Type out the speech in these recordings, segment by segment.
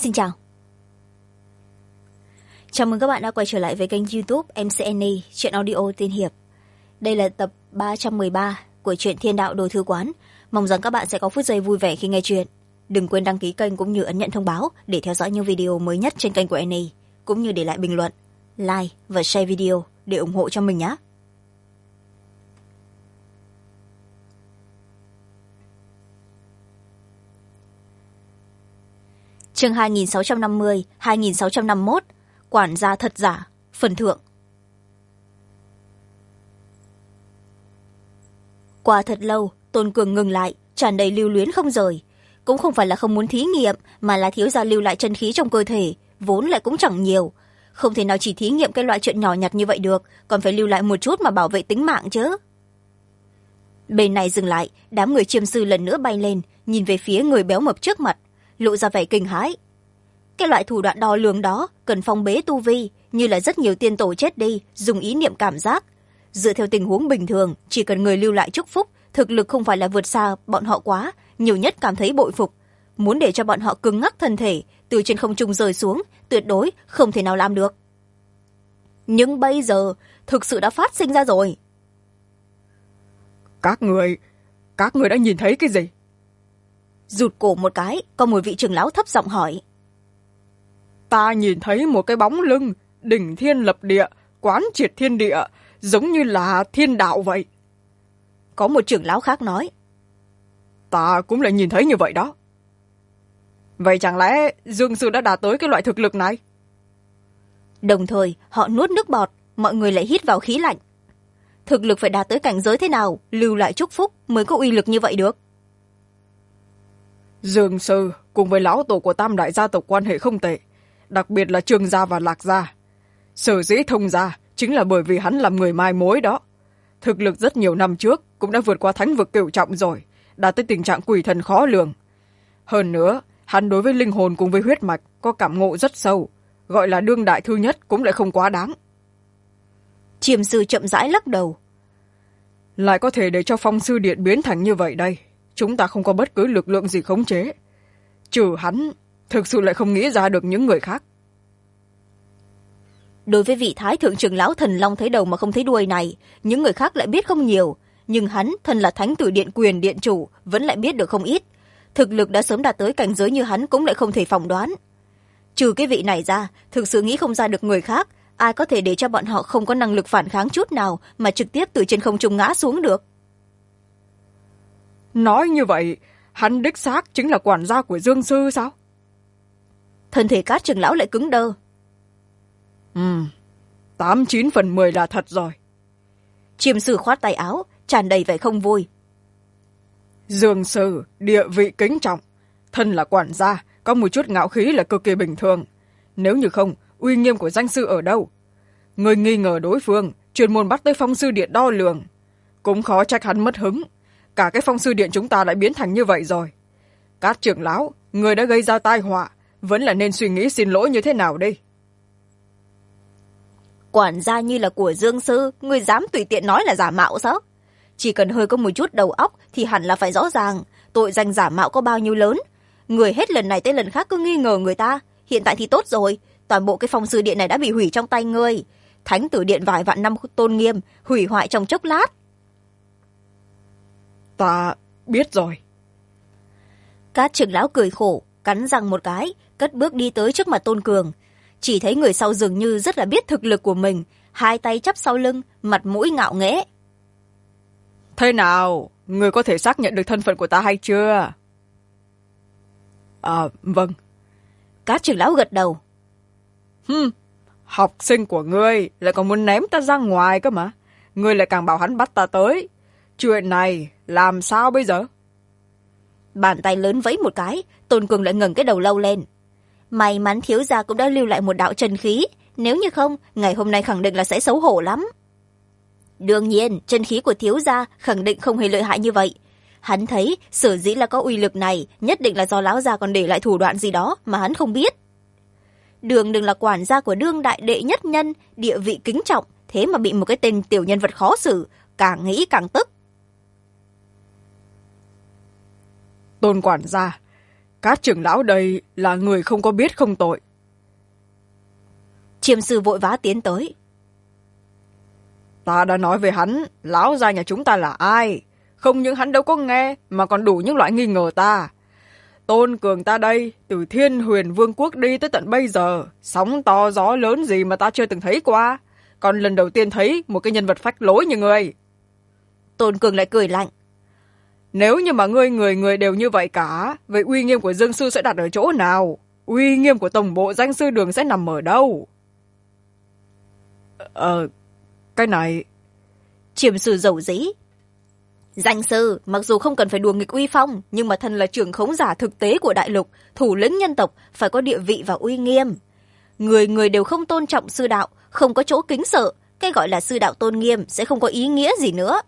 Xin chào. Chào mừng các bạn đã quay trở lại với kênh YouTube MCNE Truyện Audio Tiên Hiệp. Đây là tập 313 của truyện Thiên Đạo Đồ Thư Quán. Mong rằng các bạn sẽ có phút giây vui vẻ khi nghe chuyện. Đừng quên đăng ký kênh cũng như ấn nhận thông báo để theo dõi những video mới nhất trên kênh của NE, cũng như để lại bình luận, like và share video để ủng hộ cho mình nhé. Chương 2650-2651 Quản gia thật giả, phần thượng. Qua thật lâu, Tôn Cường ngừng lại, tràn đầy lưu luyến không rời. Cũng không phải là không muốn thí nghiệm, mà là thiếu gia lưu lại chân khí trong cơ thể, vốn lại cũng chẳng nhiều. Không thể nào chỉ thí nghiệm cái loại chuyện nhỏ nhặt như vậy được, còn phải lưu lại một chút mà bảo vệ tính mạng chứ. Bên này dừng lại, đám người chiêm sư lần nữa bay lên, nhìn về phía người béo mập trước mặt, lộ ra vẻ kinh hãi. Cái loại thủ đoạn đo lường đó cần phong bế tu vi, như là rất nhiều tiên tổ chết đi dùng ý niệm cảm giác. Dựa theo tình huống bình thường, chỉ cần người lưu lại chúc phúc, thực lực không phải là vượt xa bọn họ quá, nhiều nhất cảm thấy bội phục. Muốn để cho bọn họ cứng ngắc thân thể từ trên không trung rơi xuống, tuyệt đối không thể nào làm được. Nhưng bây giờ thực sự đã phát sinh ra rồi. Các người đã nhìn thấy cái gì? Rụt cổ một cái, có một vị trưởng lão thấp giọng hỏi. Ta nhìn thấy một cái bóng lưng, đỉnh thiên lập địa, quán triệt thiên địa, giống như là thiên đạo vậy. Có một trưởng lão khác nói. Ta cũng lại nhìn thấy như vậy đó. Vậy chẳng lẽ Dương Sư đã đạt tới cái loại thực lực này? Đồng thời họ nuốt nước bọt, mọi người lại hít vào khí lạnh. Thực lực phải đạt tới cảnh giới thế nào, lưu lại chúc phúc mới có uy lực như vậy được? Dương Sư cùng với lão tổ của Tam đại gia tộc quan hệ không tệ, đặc biệt là Trương gia và Lạc gia. Sở dĩ thông gia chính là bởi vì hắn làm người mai mối đó. Thực lực rất nhiều năm trước cũng đã vượt qua thánh vực cửu trọng rồi, đạt tới tình trạng quỷ thần khó lường. Hơn nữa, hắn đối với linh hồn cùng với huyết mạch có cảm ngộ rất sâu, gọi là đương đại thư nhất cũng lại không quá đáng. Chiêm sư chậm rãi lắc đầu. Lại có thể để cho phong sư điện biến thành như vậy đây, chúng ta không có bất cứ lực lượng gì khống chế. Trừ hắn, thực sự lại không nghĩ ra được những người khác. Đối với vị thái thượng trưởng lão thần long thấy đầu mà không thấy đuôi này, những người khác lại biết không nhiều, nhưng hắn thân là thánh tử điện quyền điện chủ vẫn lại biết được không ít. Thực lực đã sớm đạt tới cảnh giới như hắn cũng lại không thể phỏng đoán. Trừ cái vị này ra, thực sự nghĩ không ra được người khác, ai có thể để cho bọn họ không có năng lực phản kháng chút nào mà trực tiếp từ trên không trung ngã xuống được. Nói như vậy, hắn đích xác chính là quản gia của Dương Sư sao? Thân thể Cát trưởng lão lại cứng đơ. 8-9/10 là thật rồi. Chiêm sư khoát tay áo, tràn đầy vẻ không vui. Dương Sư địa vị kính trọng, thân là quản gia, có một chút ngạo khí là cực kỳ bình thường. Nếu như không, uy nghiêm của danh sư ở đâu? Người nghi ngờ đối phương, chuyên môn bắt tới phong sư điện đo lường. Cũng khó trách hắn mất hứng. Cả cái phong sư điện chúng ta lại biến thành như vậy rồi. Cát trưởng lão, người đã gây ra tai họa, vẫn là nên suy nghĩ xin lỗi như thế nào đây? Quản gia như là của Dương Sư, người dám tùy tiện nói là giả mạo sao? Chỉ cần hơi có một chút đầu óc thì hẳn là phải rõ ràng tội danh giả mạo có bao nhiêu lớn. Người hết lần này tới lần khác cứ nghi ngờ người ta. Hiện tại thì tốt rồi, toàn bộ cái phong sư điện này đã bị hủy trong tay ngươi. Thánh tử điện vài vạn năm tôn nghiêm, hủy hoại trong chốc lát. Ta biết rồi. Cát trưởng lão cười khổ, cắn răng một cái, cất bước đi tới trước mặt Tôn Cường. Chỉ thấy người sau dường như rất là biết thực lực của mình, hai tay chắp sau lưng, mặt mũi ngạo nghễ. Thế nào, người có thể xác nhận được thân phận của ta hay chưa? Vâng. Cát trưởng lão gật đầu. Học sinh của ngươi lại còn muốn ném ta ra ngoài cơ mà. Ngươi lại càng bảo hắn bắt ta tới. Chuyện này làm sao bây giờ? Bàn tay lớn vẫy một cái, Tôn Cường lại ngẩng cái đầu lâu lên. May mắn thiếu gia cũng đã lưu lại một đạo chân khí, nếu như không, ngày hôm nay khẳng định là sẽ xấu hổ lắm. Đương nhiên, chân khí của thiếu gia khẳng định không hề lợi hại như vậy. Hắn thấy sở dĩ là có uy lực này, nhất định là do lão gia còn để lại thủ đoạn gì đó mà hắn không biết. Đường đừng là quản gia của đương đại đệ nhất nhân, địa vị kính trọng, thế mà bị một cái tên tiểu nhân vật khó xử, càng nghĩ càng tức. Tôn quản gia, Các trưởng lão đây là người không có biết không tội. Chiêm sư vội vã tiến tới. Ta đã nói với hắn, lão gia nhà chúng ta là ai. Không những hắn đâu có nghe, mà còn đủ những loại nghi ngờ ta. Tôn Cường ta đây, từ Thiên Huyền Vương quốc đi tới tận bây giờ, sóng to gió lớn gì mà ta chưa từng thấy qua. Còn lần đầu tiên thấy một cái nhân vật phách lối như ngươi. Tôn Cường lại cười lạnh. Nếu như mà người đều như vậy cả, vậy uy nghiêm của Dương Sư sẽ đặt ở chỗ nào? Uy nghiêm của tổng bộ danh sư đường sẽ nằm ở đâu? Cái này... Chiêm sư dầu dĩ. Danh sư, mặc dù không cần phải đùa nghịch uy phong, nhưng mà thân là trưởng khống giả thực tế của đại lục, thủ lĩnh nhân tộc, phải có địa vị và uy nghiêm. Người đều không tôn trọng sư đạo, không có chỗ kính sợ, cái gọi là sư đạo tôn nghiêm sẽ không có ý nghĩa gì nữa.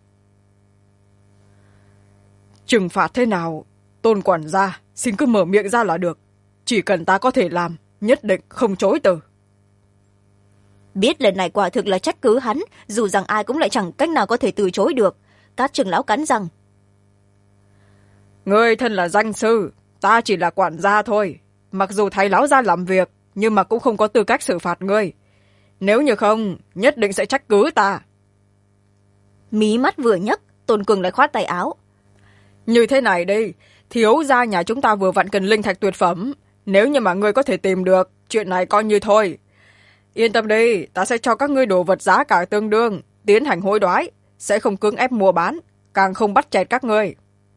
Trừng phạt thế nào, Tôn quản gia, xin cứ mở miệng ra là được. Chỉ cần ta có thể làm, nhất định không chối từ. Biết lần này quả thực là trách cứ hắn, dù rằng ai cũng lại chẳng cách nào có thể từ chối được. Các trưởng lão cắn răng. Ngươi thân là danh sư, ta chỉ là quản gia thôi. Mặc dù thay lão gia làm việc, nhưng mà cũng không có tư cách xử phạt ngươi. Nếu như không, nhất định sẽ trách cứ ta. Mí mắt vừa nhấc, Tôn Cường lại khoát tay áo. Như thế này đi, thiếu gia nhà chúng ta vừa vặn cần linh thạch tuyệt phẩm. Nếu như mà ngươi có thể tìm được, chuyện này coi như thôi. Yên tâm đi, ta sẽ cho các ngươi đồ vật giá cả tương đương, tiến hành hối đoái, sẽ không cưỡng ép mua bán, càng không bắt chẹt các ngươi.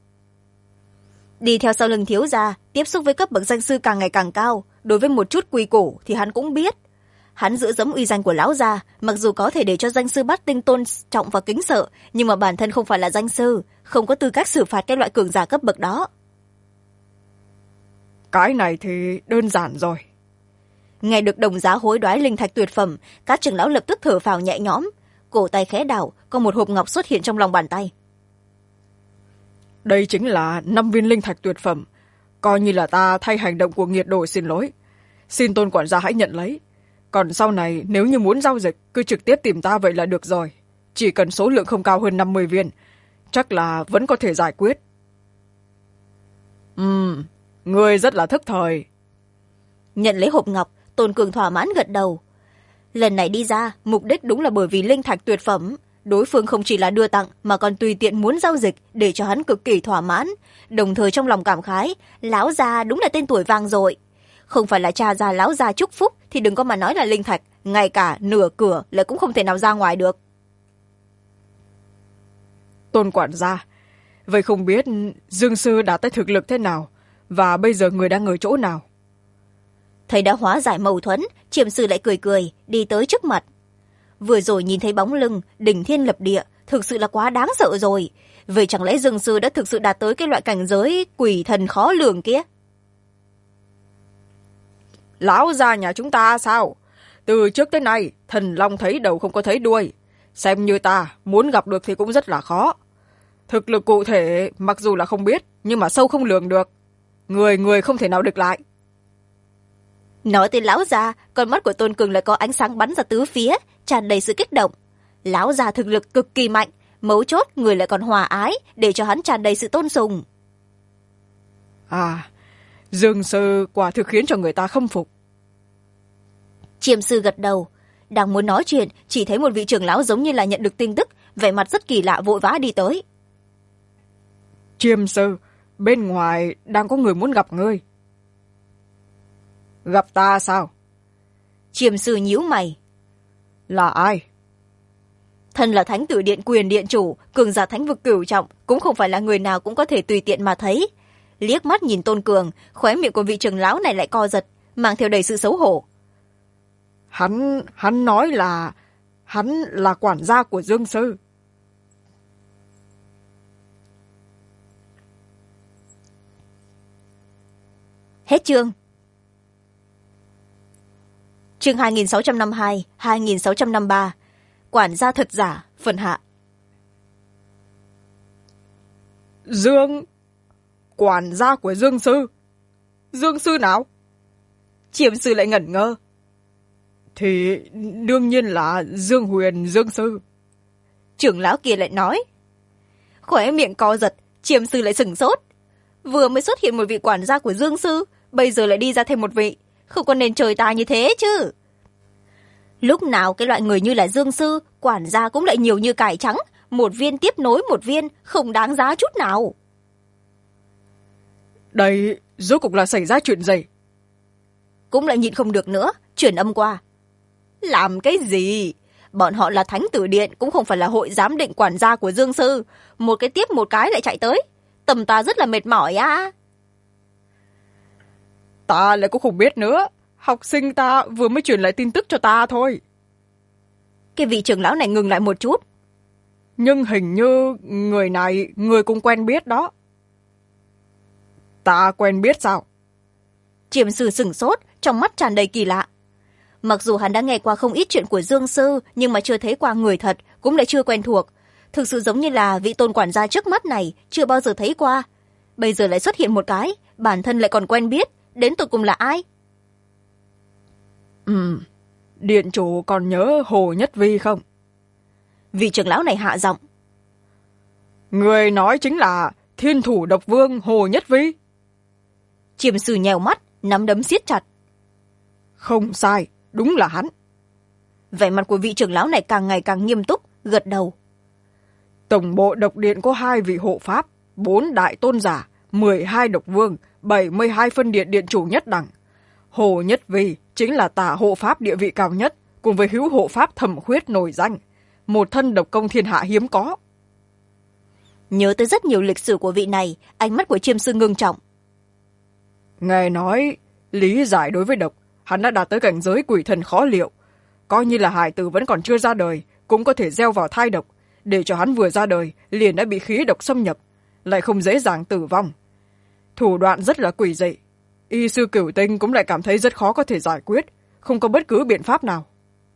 Đi theo sau lưng thiếu gia, tiếp xúc với cấp bậc danh sư càng ngày càng cao, đối với một chút quy củ thì hắn cũng biết. Hắn giữ giấm uy danh của lão gia, mặc dù có thể để cho danh sư Bát Tinh tôn trọng và kính sợ, nhưng mà bản thân không phải là danh sư, không có tư cách xử phạt cái loại cường giả cấp bậc đó. Cái này thì đơn giản rồi. Nghe được đồng giá hối đoái linh thạch tuyệt phẩm, các trưởng lão lập tức thở phào nhẹ nhõm, cổ tay khẽ đảo, có một hộp ngọc xuất hiện trong lòng bàn tay. Đây chính là 5 viên linh thạch tuyệt phẩm, coi như là ta thay hành động của nghiệt đồ xin lỗi. Xin Tôn quản gia hãy nhận lấy. Còn sau này nếu như muốn giao dịch, cứ trực tiếp tìm ta vậy là được rồi. Chỉ cần số lượng không cao hơn 50 viên, chắc là vẫn có thể giải quyết. Ngươi rất là thức thời. Nhận lấy hộp ngọc, Tôn Cường thỏa mãn gật đầu. Lần này đi ra, mục đích đúng là bởi vì linh thạch tuyệt phẩm. Đối phương không chỉ là đưa tặng, mà còn tùy tiện muốn giao dịch để cho hắn cực kỳ thỏa mãn. Đồng thời trong lòng cảm khái, lão già đúng là tên tuổi vang dội. Không phải là cha già lão già chúc phúc thì đừng có mà nói là linh thạch, ngay cả nửa cửa lại cũng không thể nào ra ngoài được. Tôn quản gia, vậy không biết Dương sư đã tới thực lực thế nào, và bây giờ người đang ở chỗ nào? Thầy đã hóa giải mâu thuẫn, Chiêm sư lại cười cười, đi tới trước mặt. Vừa rồi nhìn thấy bóng lưng, đỉnh thiên lập địa, thực sự là quá đáng sợ rồi. Vậy chẳng lẽ Dương sư đã thực sự đạt tới cái loại cảnh giới quỷ thần khó lường kia? Lão gia nhà chúng ta sao? Từ trước tới nay, thần long thấy đầu không có thấy đuôi. Xem như ta, muốn gặp được thì cũng rất là khó. Thực lực cụ thể, mặc dù là không biết, nhưng mà sâu không lường được. Người không thể nào địch lại. Nói tới lão già, con mắt của Tôn Cường lại có ánh sáng bắn ra tứ phía, tràn đầy sự kích động. Lão già thực lực cực kỳ mạnh, mấu chốt người lại còn hòa ái, để cho hắn tràn đầy sự tôn sùng. Dương sư quả thực khiến cho người ta khâm phục. Chiêm sư gật đầu, đang muốn nói chuyện, chỉ thấy một vị trưởng lão giống như là nhận được tin tức, vẻ mặt rất kỳ lạ vội vã đi tới. Chiêm sư, bên ngoài đang có người muốn gặp ngươi. Gặp ta sao? Chiêm sư nhíu mày. Là ai? Thân là Thánh Tử Điện quyền điện chủ, cường giả thánh vực cửu trọng, cũng không phải là người nào cũng có thể tùy tiện mà thấy. Liếc mắt nhìn Tôn Cường, khóe miệng của vị trưởng lão này lại co giật, mang theo đầy sự xấu hổ. Hắn nói là hắn là quản gia của Dương sư. Hết chương. Chương 2652, 2653. Quản gia thật giả, phần hạ. Quản gia của Dương sư? Dương sư nào? Chiêm sư lại ngẩn ngơ. Thì đương nhiên là Dương Huyền Dương sư. Trưởng lão kia lại nói. Khóe miệng co giật, Chiêm sư lại sửng sốt. vừa mới xuất hiện một vị quản gia của Dương Sư, bây giờ lại đi ra thêm một vị, không có nên trời ta như thế chứ. Lúc nào cái loại người như là Dương Sư, quản gia cũng lại nhiều như cải trắng, một viên tiếp nối một viên, không đáng giá chút nào. Đây rốt cuộc là xảy ra chuyện gì? Cũng lại nhịn không được nữa, chuyển âm qua. Làm cái gì? Bọn họ là Thánh Tử Điện, cũng không phải là hội giám định quản gia của Dương Sư. Một cái tiếp một cái lại chạy tới. Tầm ta rất là mệt mỏi á. Ta lại cũng không biết nữa. Học sinh ta vừa mới truyền lại tin tức cho ta thôi. Cái vị trưởng lão này ngừng lại một chút. Nhưng hình như người này người cũng quen biết đó. Ta quen biết sao? Chiêm Sư sửng sốt, trong mắt tràn đầy kỳ lạ. Mặc dù hắn đã nghe qua không ít chuyện của Dương Sư, nhưng mà chưa thấy qua người thật, cũng lại chưa quen thuộc. Thực sự giống như là vị tôn quản gia trước mắt này, chưa bao giờ thấy qua. Bây giờ lại xuất hiện một cái, bản thân lại còn quen biết, đến tụi cùng là ai? Điện chủ còn nhớ Hồ Nhất Vi không? Vị trưởng lão này hạ giọng. Người nói chính là Thiên Thủ Độc Vương Hồ Nhất Vi. Chiêm Sư nhèo mắt, nắm đấm siết chặt. Không sai, đúng là hắn. Vẻ mặt của vị trưởng lão này càng ngày càng nghiêm túc, gật đầu. Tổng bộ độc điện có 2 vị hộ pháp, 4 đại tôn giả, 12 độc vương, 72 phân điện điện chủ nhất đẳng. Hồ Nhất Vi chính là tả hộ pháp địa vị cao nhất, cùng với hữu hộ pháp Thẩm Khuyết nổi danh, một thân độc công thiên hạ hiếm có. Nhớ tới rất nhiều lịch sử của vị này, ánh mắt của Chiêm Sư ngưng trọng. Nghe nói, lý giải đối với độc, hắn đã đạt tới cảnh giới quỷ thần khó liệu. Coi như là hài tử vẫn còn chưa ra đời, cũng có thể gieo vào thai độc, để cho hắn vừa ra đời liền đã bị khí độc xâm nhập, lại không dễ dàng tử vong. Thủ đoạn rất là quỷ dị. Y sư Cửu Tinh cũng lại cảm thấy rất khó có thể giải quyết, không có bất cứ biện pháp nào.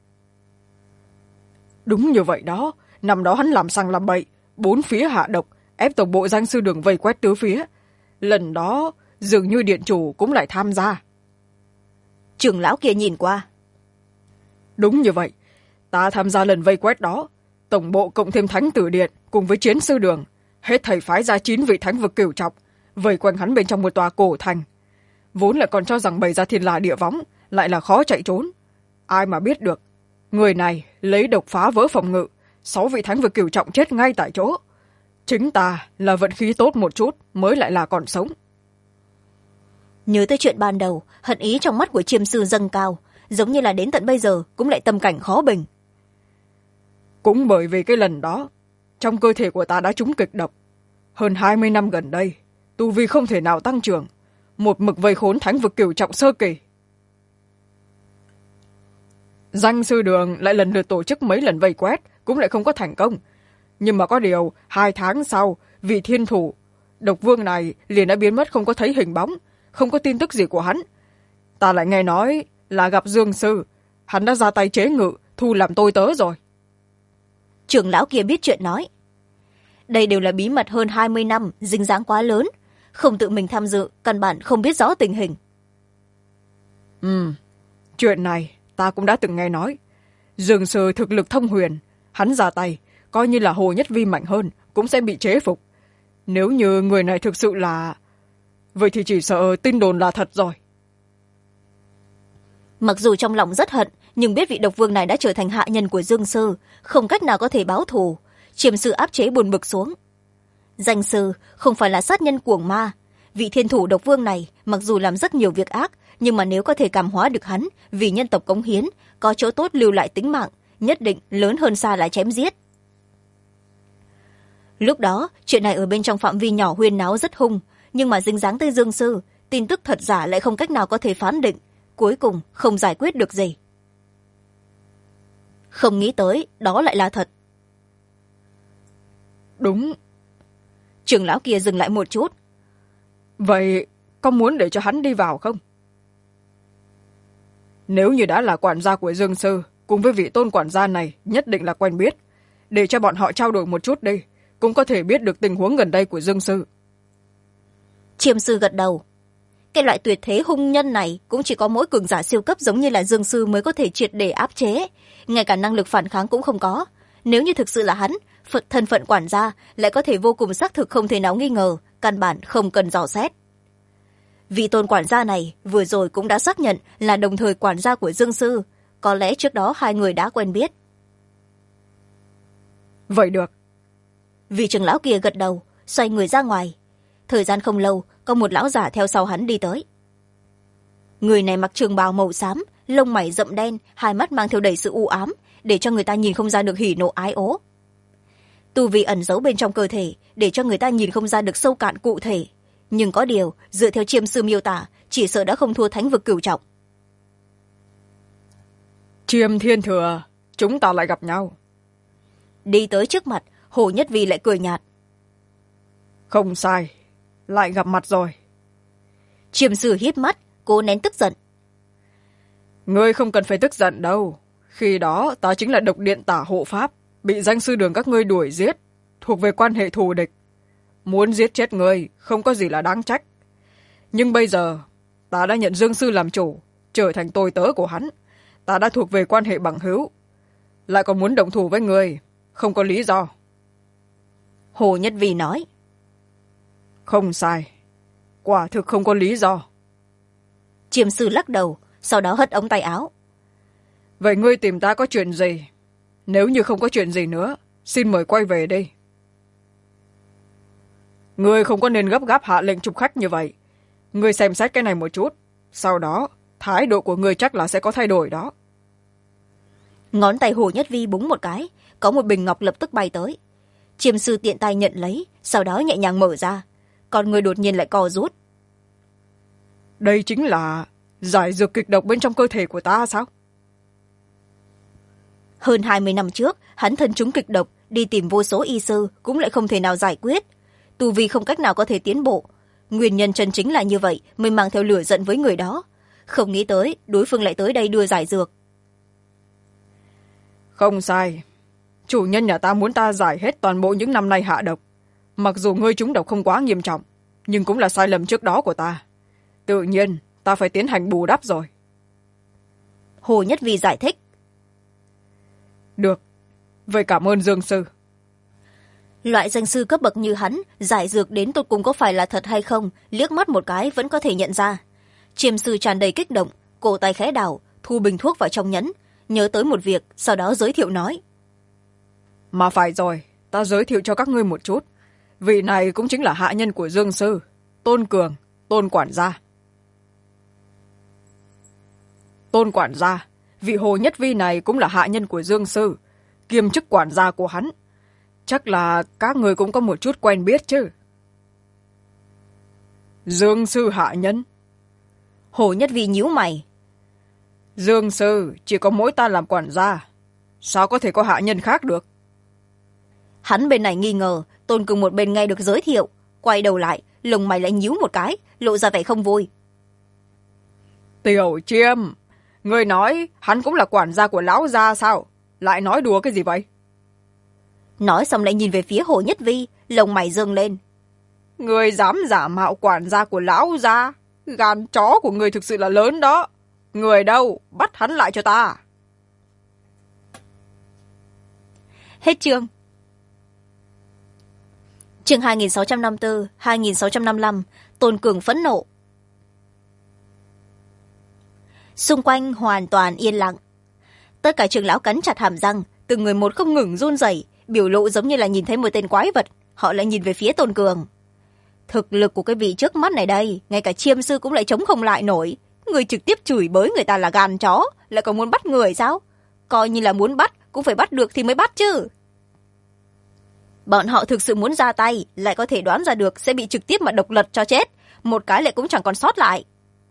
Đúng như vậy đó, năm đó hắn làm sằng làm bậy, 4 phía hạ độc, ép tổng bộ Danh Sư Đường vây quét tứ phía. Lần đó, dường như điện chủ cũng lại tham gia. Trưởng lão kia nhìn qua. Đúng như vậy, ta tham gia lần vây quét đó. Tổng bộ cộng thêm Thánh Tử Điện cùng với Chiến Sư Đường, hết thảy phái ra 9 vị thánh vực cửu trọng, vây quanh hắn bên trong một tòa cổ thành. Vốn lại còn cho rằng bày ra thiên la địa võng, lại là khó chạy trốn. Ai mà biết được, người này lấy độc phá vỡ phòng ngự, 6 vị thánh vực cửu trọng chết ngay tại chỗ. Chính ta là vận khí tốt một chút mới lại là còn sống. Nhớ tới chuyện ban đầu, hận ý trong mắt của Chiêm Sư dâng cao, giống như là đến tận bây giờ cũng lại tâm cảnh khó bình. Cũng bởi vì cái lần đó, trong cơ thể của ta đã trúng kịch độc. Hơn 20 năm gần đây, tu vi không thể nào tăng trưởng, một mực vây khốn thánh vực cửu trọng sơ kỳ. Danh Sư Đường lại lần lượt tổ chức mấy lần vây quét, cũng lại không có thành công. Nhưng mà có điều, 2 tháng sau, vị thiên thủ độc vương này liền đã biến mất không có thấy hình bóng, không có tin tức gì của hắn. Ta lại nghe nói là gặp Dương Sư, hắn đã ra tay chế ngự, thu làm tôi tớ rồi. Trưởng lão kia biết chuyện nói. Đây đều là bí mật hơn 20 năm, dính dáng quá lớn. Không tự mình tham dự, căn bản không biết rõ tình hình. Chuyện này ta cũng đã từng nghe nói. Dương Sư thực lực thông huyền, hắn ra tay, coi như là Hồ Nhất Vi mạnh hơn, cũng sẽ bị chế phục. Nếu như người này thực sự là... vậy thì chỉ sợ tin đồn là thật rồi. Mặc dù trong lòng rất hận, nhưng biết vị độc vương này đã trở thành hạ nhân của Dương Sư, không cách nào có thể báo thù. Chiêm Sư áp chế buồn bực xuống. Danh Sư không phải là sát nhân cuồng ma. Vị thiên thủ độc vương này mặc dù làm rất nhiều việc ác, nhưng mà nếu có thể cảm hóa được hắn, vì nhân tộc cống hiến, có chỗ tốt lưu lại tính mạng, nhất định lớn hơn xa là chém giết. Lúc đó, chuyện này ở bên trong phạm vi nhỏ huyên náo rất hung, nhưng mà dính dáng tới Dương Sư, tin tức thật giả lại không cách nào có thể phán định, cuối cùng không giải quyết được gì. Không nghĩ tới, đó lại là thật. Đúng. Trưởng lão kia dừng lại một chút. Vậy, có muốn để cho hắn đi vào không? Nếu như đã là quản gia của Dương Sư, cùng với vị tôn quản gia này nhất định là quen biết. Để cho bọn họ trao đổi một chút đi, cũng có thể biết được tình huống gần đây của Dương Sư. Chiêm Sư gật đầu. Cái loại tuyệt thế hung nhân này cũng chỉ có mỗi cường giả siêu cấp giống như là Dương Sư mới có thể triệt để áp chế. Ngay cả năng lực phản kháng cũng không có. Nếu như thực sự là hắn, thân phận quản gia lại có thể vô cùng xác thực không thể nào nghi ngờ, căn bản không cần dò xét. Vị tôn quản gia này vừa rồi cũng đã xác nhận là đồng thời quản gia của Dương Sư, có lẽ trước đó hai người đã quen biết. Vậy được. Vị trưởng lão kia gật đầu, xoay người ra ngoài. Thời gian không lâu, có một lão giả theo sau hắn đi tới. Người này mặc trường bào màu xám, lông mày rậm đen, hai mắt mang theo đầy sự u ám, để cho người ta nhìn không ra được hỉ nộ ái ố. Tu vi ẩn giấu bên trong cơ thể, để cho người ta nhìn không ra được sâu cạn cụ thể. Nhưng có điều, dựa theo Chiêm Sư miêu tả, chỉ sợ đã không thua thánh vực cửu trọng. Chiêm Thiên Thừa, chúng ta lại gặp nhau. Đi tới trước mặt, Hồ Nhất Vi lại cười nhạt. Không sai, lại gặp mặt rồi. Chiêm Sư híp mắt, cố nén tức giận. Ngươi không cần phải tức giận đâu. Khi đó ta chính là độc điện tả hộ pháp, bị danh sư đường các ngươi đuổi giết, thuộc về quan hệ thù địch. Muốn giết chết ngươi không có gì là đáng trách. Nhưng bây giờ ta đã nhận Dương Sư làm chủ, trở thành tôi tớ của hắn. Ta đã thuộc về quan hệ bằng hữu, lại còn muốn động thủ với ngươi, không có lý do. Hồ Nhất Vi nói. Không sai, quả thực không có lý do. Chiêm Sư lắc đầu, sau đó hất ống tay áo. Vậy ngươi tìm ta có chuyện gì? Nếu như không có chuyện gì nữa, xin mời quay về đi. Ngươi không có nên gấp gáp hạ lệnh chụp khách như vậy. Ngươi xem xét cái này một chút, sau đó thái độ của ngươi chắc là sẽ có thay đổi đó. Ngón tay Hồ Nhất Vi búng một cái, có một bình ngọc lập tức bay tới. Chiêm Sư tiện tay nhận lấy, sau đó nhẹ nhàng mở ra, còn người đột nhiên lại co rút. Đây chính là giải dược kịch độc bên trong cơ thể của ta sao? Hơn 20 năm trước, hắn thân trúng kịch độc, đi tìm vô số y sư cũng lại không thể nào giải quyết. Tu vi không cách nào có thể tiến bộ. Nguyên nhân chân chính là như vậy mới mang theo lửa giận với người đó. Không nghĩ tới đối phương lại tới đây đưa giải dược. Không sai, chủ nhân nhà ta muốn ta giải hết toàn bộ những năm nay hạ độc. Mặc dù ngươi trúng độc không quá nghiêm trọng, nhưng cũng là sai lầm trước đó của ta. Tự nhiên ta phải tiến hành bù đắp rồi. Hồ Nhất Vi giải thích. Được, vậy cảm ơn Dương Sư. Loại danh sư cấp bậc như hắn, giải dược đến tột cùng có phải là thật hay không, liếc mắt một cái vẫn có thể nhận ra. Chiêm Sư tràn đầy kích động, cổ tay khẽ đảo, thu bình thuốc vào trong nhẫn, nhớ tới một việc, sau đó giới thiệu nói. Mà phải rồi, ta giới thiệu cho các ngươi một chút. Vị này cũng chính là hạ nhân của Dương Sư, Tôn Cường, Tôn quản gia. Tôn quản gia, vị Hồ Nhất Vi này cũng là hạ nhân của Dương Sư, kiêm chức quản gia của hắn. Chắc là các người cũng có một chút quen biết chứ. Dương Sư hạ nhân. Hồ Nhất Vi nhíu mày. Dương Sư chỉ có mỗi ta làm quản gia, sao có thể có hạ nhân khác được? Hắn bên này nghi ngờ, Tôn Cường một bên nghe được giới thiệu, quay đầu lại, lồng mày lại nhíu một cái, lộ ra vẻ không vui. Tiểu Chiêm, người nói hắn cũng là quản gia của lão gia sao? Lại nói đùa cái gì vậy? Nói xong lại nhìn về phía Hồ Nhất Vi, lồng mày giương lên. Người dám giả mạo quản gia của lão gia, gan chó của người thực sự là lớn đó. Người đâu, bắt hắn lại cho ta. Hết chương. Chương 2654, 2655, Tôn Cường phẫn nộ. Xung quanh hoàn toàn yên lặng. Tất cả trưởng lão cắn chặt hàm răng, từng người một không ngừng run rẩy, biểu lộ giống như là nhìn thấy một tên quái vật. Họ lại nhìn về phía Tôn Cường. Thực lực của cái vị trước mắt này đây, ngay cả Chiêm Sư cũng lại chống không lại nổi. Người trực tiếp chửi bới người ta là gan chó, lại còn muốn bắt người sao? Coi như là muốn bắt, cũng phải bắt được thì mới bắt chứ. Bọn họ thực sự muốn ra tay, lại có thể đoán ra được sẽ bị trực tiếp mà độc lật cho chết. Một cái lại cũng chẳng còn sót lại.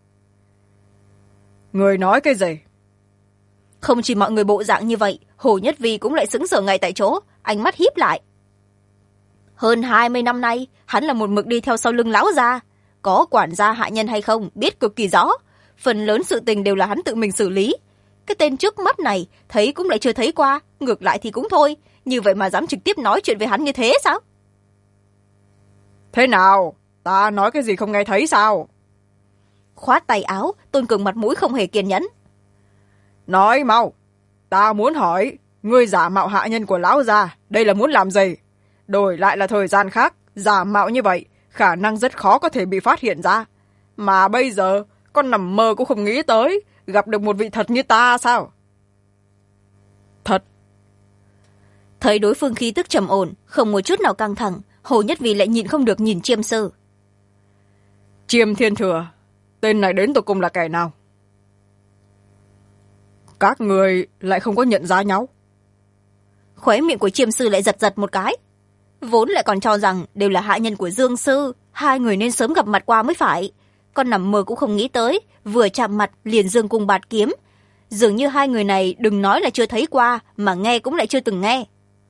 Người nói cái gì? Không chỉ mọi người bộ dạng như vậy, Hồ Nhất Vi cũng lại sững sờ ngay tại chỗ, ánh mắt híp lại. Hơn 20 năm nay, hắn là một mực đi theo sau lưng lão gia. Có quản gia hạ nhân hay không, biết cực kỳ rõ. Phần lớn sự tình đều là hắn tự mình xử lý. Cái tên trước mắt này, thấy cũng lại chưa thấy qua, ngược lại thì cũng thôi. Như vậy mà dám trực tiếp nói chuyện với hắn như thế sao? Thế nào? Ta nói cái gì không nghe thấy sao? Khoát tay áo, Tôn Cường mặt mũi không hề kiên nhẫn. Nói mau, ta muốn hỏi, ngươi giả mạo hạ nhân của lão gia, đây là muốn làm gì? Đổi lại là thời gian khác, giả mạo như vậy, khả năng rất khó có thể bị phát hiện ra. Mà bây giờ, con nằm mơ cũng không nghĩ tới, gặp được một vị thật như ta sao? Thật. Thấy đối phương khí tức trầm ổn, không một chút nào căng thẳng, Hồ Nhất Vì lại nhịn không được nhìn Chiêm Sư. Chiêm Thiên Thừa, tên này đến tột cùng là kẻ nào? Các người lại không có nhận ra nhau. Khóe miệng của Chiêm Sư lại giật giật một cái. Vốn lại còn cho rằng đều là hạ nhân của Dương Sư, hai người nên sớm gặp mặt qua mới phải. Con nằm mơ cũng không nghĩ tới, vừa chạm mặt liền dương cung bạt kiếm. Dường như hai người này đừng nói là chưa thấy qua, mà nghe cũng lại chưa từng nghe.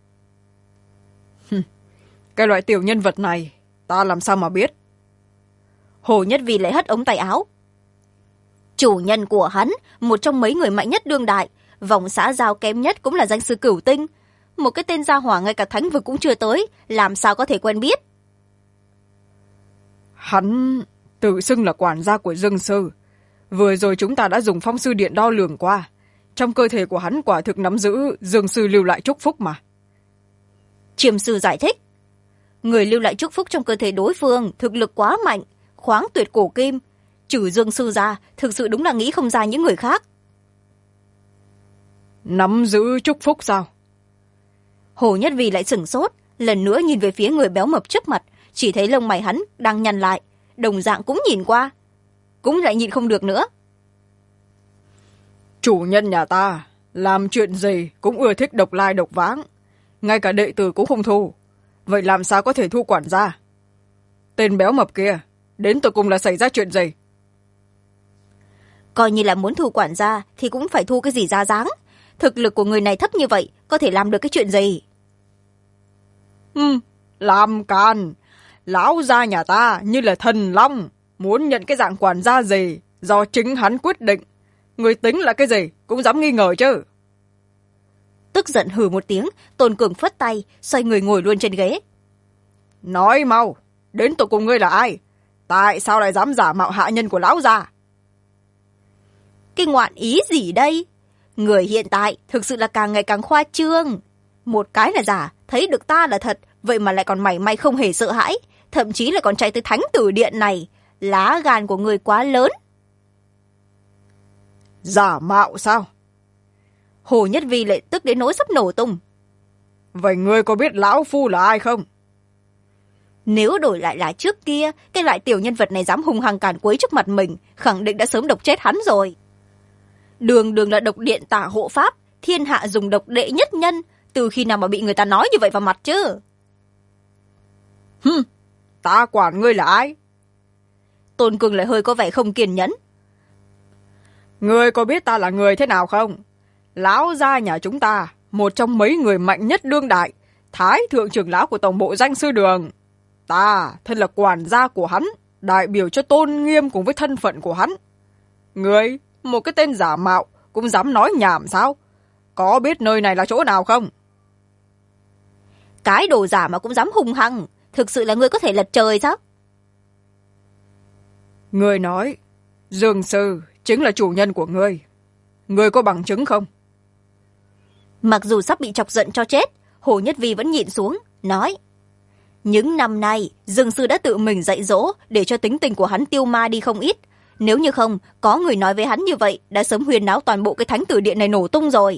Cái loại tiểu nhân vật này, ta làm sao mà biết? Hồ Nhất Vì lại hất ống tay áo. Chủ nhân của hắn, một trong mấy người mạnh nhất đương đại, vòng xã giao kém nhất cũng là danh sư Cửu Tinh. Một cái tên gia hỏa ngay cả thánh vực cũng chưa tới, làm sao có thể quen biết? Hắn tự xưng là quản gia của Dương Sư. Vừa rồi chúng ta đã dùng phong sư điện đo lường qua. Trong cơ thể của hắn quả thực nắm giữ Dương Sư lưu lại chúc phúc mà. Chiêm Sư giải thích. Người lưu lại chúc phúc trong cơ thể đối phương thực lực quá mạnh, khoáng tuyệt cổ kim. Trừ Dương Sư ra, thực sự đúng là nghĩ không ra những người khác. Nắm giữ chúc phúc sao? Hồ Nhất Vì lại sửng sốt, lần nữa nhìn về phía người béo mập trước mặt, chỉ thấy lông mày hắn đang nhăn lại, đồng dạng cũng nhìn qua, cũng lại nhìn không được nữa. Chủ nhân nhà ta làm chuyện gì cũng ưa thích độc lai độc vãng, ngay cả đệ tử cũng không thu, vậy làm sao có thể thu quản gia? Tên béo mập kia đến tận cùng là xảy ra chuyện gì? Coi như là muốn thu quản gia thì cũng phải thu cái gì ra dáng. Thực lực của người này thấp như vậy, có thể làm được cái chuyện gì? Làm càn. Lão gia nhà ta như là thần long, muốn nhận cái dạng quản gia gì do chính hắn quyết định. Người tính là cái gì cũng dám nghi ngờ chứ. Tức giận hừ một tiếng, Tôn Cường phất tay, xoay người ngồi luôn trên ghế. Nói mau, đến tụi cùng ngươi là ai? Tại sao lại dám giả mạo hạ nhân của lão gia? Cái ngoạn ý gì đây? Người hiện tại thực sự là càng ngày càng khoa trương. Một cái là giả, thấy được ta là thật, vậy mà lại còn mảy may không hề sợ hãi, thậm chí là còn chạy tới thánh tử điện này. Lá gan của người quá lớn. Giả mạo sao? Hồ Nhất Vi lại tức đến nỗi sắp nổ tung. Vậy ngươi có biết lão phu là ai không? Nếu đổi lại là trước kia, cái loại tiểu nhân vật này dám hung hăng càn quấy trước mặt mình, khẳng định đã sớm độc chết hắn rồi. Đường đường là độc điện tả hộ pháp, thiên hạ dùng độc đệ nhất nhân, từ khi nào mà bị người ta nói như vậy vào mặt chứ? Ta quản ngươi là ai? Tôn Cường lại hơi có vẻ không kiên nhẫn. Ngươi có biết ta là người thế nào không? Lão gia nhà chúng ta, một trong mấy người mạnh nhất đương đại, thái thượng trưởng lão của tổng bộ danh sư đường. Ta thân là quản gia của hắn, đại biểu cho tôn nghiêm cùng với thân phận của hắn. Ngươi, một cái tên giả mạo, cũng dám nói nhảm sao? Có biết nơi này là chỗ nào không? Cái đồ giả mà cũng dám hung hăng, thực sự là ngươi có thể lật trời sao? Ngươi nói, Dương Sư chính là chủ nhân của ngươi. Ngươi có bằng chứng không? Mặc dù sắp bị chọc giận cho chết, Hồ Nhất Vi vẫn nhịn xuống, nói. Những năm nay, Dương Sư đã tự mình dạy dỗ để cho tính tình của hắn tiêu ma đi không ít. Nếu như không, có người nói với hắn như vậy, đã sớm huyền náo toàn bộ cái thánh tử điện này nổ tung rồi.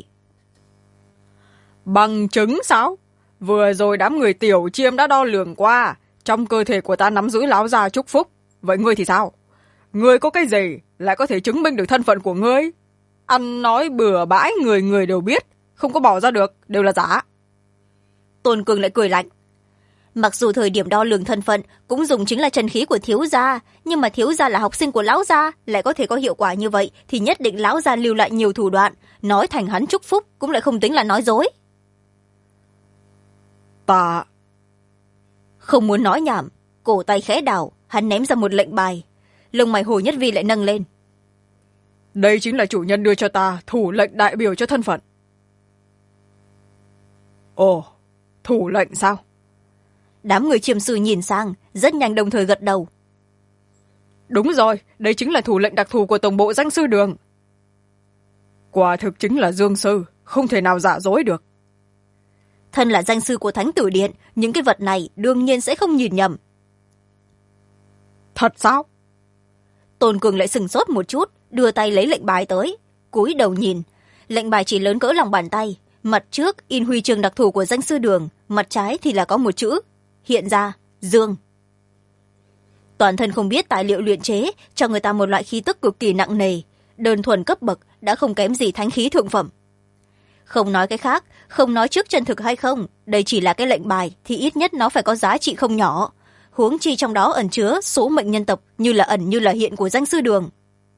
Bằng chứng sao? Vừa rồi đám người tiểu chiêm đã đo lường qua, trong cơ thể của ta nắm giữ lão gia chúc phúc. Vậy ngươi thì sao? Ngươi có cái gì lại có thể chứng minh được thân phận của ngươi? Ăn nói bừa bãi người người đều biết, không có bỏ ra được, đều là giả. Tôn Cường lại cười lạnh. Mặc dù thời điểm đo lường thân phận cũng dùng chính là chân khí của thiếu gia, nhưng mà thiếu gia là học sinh của lão gia, lại có thể có hiệu quả như vậy thì nhất định lão gia lưu lại nhiều thủ đoạn, nói thành hắn chúc phúc cũng lại không tính là nói dối. Ta không muốn nói nhảm, cổ tay khẽ đảo, hắn ném ra một lệnh bài. Lông mày Hồ Nhất Vi lại nâng lên. Đây chính là chủ nhân đưa cho ta thủ lệnh đại biểu cho thân phận. Ồ, thủ lệnh sao? Đám người Chiêm Sư nhìn sang, rất nhanh đồng thời gật đầu. Đúng rồi, đây chính là thủ lệnh đặc thù của tổng bộ danh sư đường. Quả thực chính là Dương Sư, không thể nào giả dối được. Thân là danh sư của thánh tử điện, những cái vật này đương nhiên sẽ không nhìn nhầm. Thật sao? Tôn Cường lại sừng sốt một chút, đưa tay lấy lệnh bài tới, cúi đầu nhìn. Lệnh bài chỉ lớn cỡ lòng bàn tay, mặt trước in huy chương đặc thù của danh sư đường, mặt trái thì là có một chữ hiện ra Dương. Toàn thân không biết tài liệu luyện chế cho người ta một loại khí tức cực kỳ nặng nề, đơn thuần cấp bậc đã không kém gì thánh khí thượng phẩm. Không nói cái khác, không nói trước chân thực hay không, đây chỉ là cái lệnh bài thì ít nhất nó phải có giá trị không nhỏ, huống chi trong đó ẩn chứa số mệnh nhân tộc như là ẩn như là hiện của danh sư đường.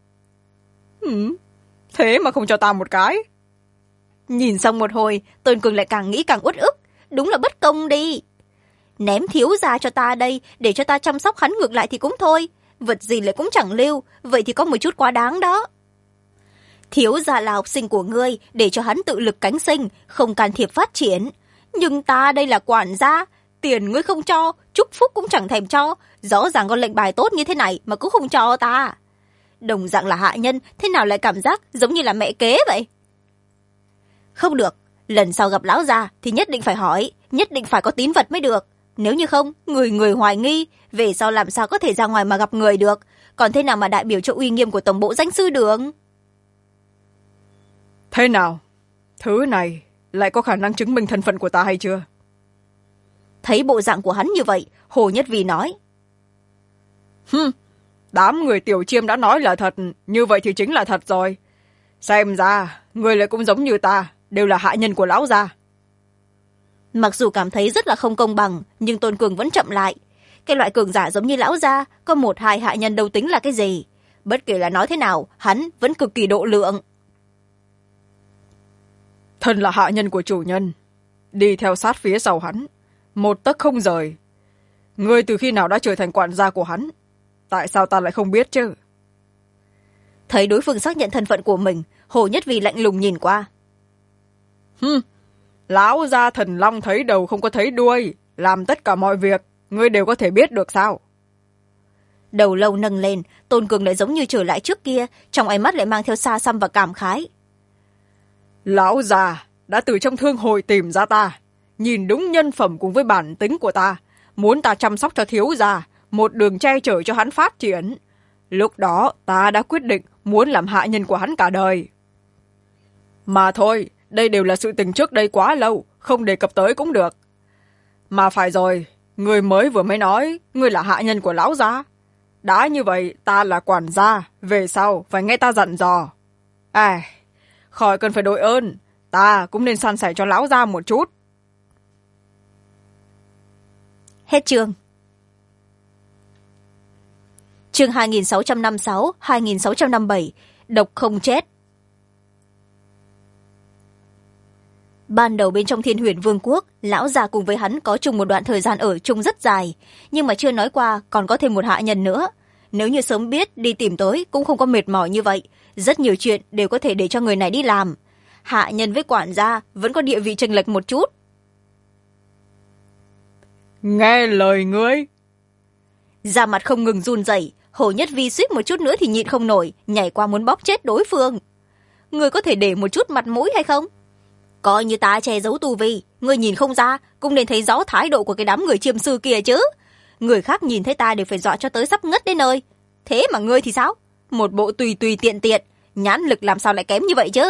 Thế mà không cho ta một cái. Nhìn xong một hồi, Tôn Cường lại càng nghĩ càng uất ức, đúng là bất công đi. Ném thiếu gia cho ta đây để cho ta chăm sóc hắn ngược lại thì cũng thôi, vật gì lại cũng chẳng lưu, vậy thì có một chút quá đáng đó. Thiếu gia là học sinh của ngươi, để cho hắn tự lực cánh sinh, không can thiệp phát triển, nhưng ta đây là quản gia, tiền ngươi không cho, chúc phúc cũng chẳng thèm cho, rõ ràng có lệnh bài tốt như thế này mà cũng không cho ta. Đồng dạng là hạ nhân, thế nào lại cảm giác giống như là mẹ kế vậy? Không được, lần sau gặp lão gia thì nhất định phải hỏi, nhất định phải có tín vật mới được. Nếu như không, người hoài nghi, về sau làm sao có thể ra ngoài mà gặp người được, còn thế nào mà đại biểu cho uy nghiêm của tổng bộ danh sư đường? Thế nào? Thứ này lại có khả năng chứng minh thân phận của ta hay chưa? Thấy bộ dạng của hắn như vậy, Hồ Nhất Vi nói. Đám người tiểu chiêm đã nói là thật, như vậy thì chính là thật rồi. Xem ra, người lại cũng giống như ta, đều là hạ nhân của lão gia. Mặc dù cảm thấy rất là không công bằng, nhưng Tôn Cường vẫn chậm lại. Cái loại cường giả giống như lão gia, có một hai hạ nhân đâu tính là cái gì. Bất kể là nói thế nào, hắn vẫn cực kỳ độ lượng. Thân là hạ nhân của chủ nhân, đi theo sát phía sau hắn, một tấc không rời. Ngươi từ khi nào đã trở thành quản gia của hắn? Tại sao ta lại không biết chứ? Thấy đối phương xác nhận thân phận của mình, Hồ Nhất Vi lạnh lùng nhìn qua. Lão gia thần long thấy đầu không có thấy đuôi, làm tất cả mọi việc, ngươi đều có thể biết được sao? Đầu lâu nâng lên, Tôn Cường lại giống như trở lại trước kia, trong ánh mắt lại mang theo xa xăm và cảm khái. Lão già đã từ trong thương hội tìm ra ta, nhìn đúng nhân phẩm cùng với bản tính của ta, muốn ta chăm sóc cho thiếu gia, một đường che chở cho hắn phát triển. Lúc đó ta đã quyết định muốn làm hạ nhân của hắn cả đời. Mà thôi, đây đều là sự tình trước đây quá lâu, không đề cập tới cũng được. Mà phải rồi, người vừa mới nói, người là hạ nhân của lão gia. Đã như vậy, ta là quản gia, về sau phải nghe ta dặn dò. Khỏi cần phải đội ơn, ta cũng nên san sẻ cho lão gia một chút. Hết chương. Chương 2656, 2657, độc không chết. Ban đầu bên trong Thiên Huyền Vương quốc, lão già cùng với hắn có chung một đoạn thời gian ở chung rất dài, nhưng mà chưa nói qua còn có thêm một hạ nhân nữa. Nếu như sớm biết đi tìm tới cũng không có mệt mỏi như vậy, rất nhiều chuyện đều có thể để cho người này đi làm. Hạ nhân với quản gia vẫn có địa vị chênh lệch một chút. Nghe lời ngươi. Da mặt không ngừng run rẩy, Hồ Nhất Vi suýt một chút nữa thì nhịn không nổi, nhảy qua muốn bóp chết đối phương. Ngươi có thể để một chút mặt mũi hay không? Coi như ta che giấu tu vi, ngươi nhìn không ra, cũng nên thấy rõ thái độ của cái đám người chiêm sư kia chứ. Người khác nhìn thấy ta đều phải dọa cho tới sắp ngất đến nơi. Thế mà ngươi thì sao? Một bộ tùy tiện, nhãn lực làm sao lại kém như vậy chứ?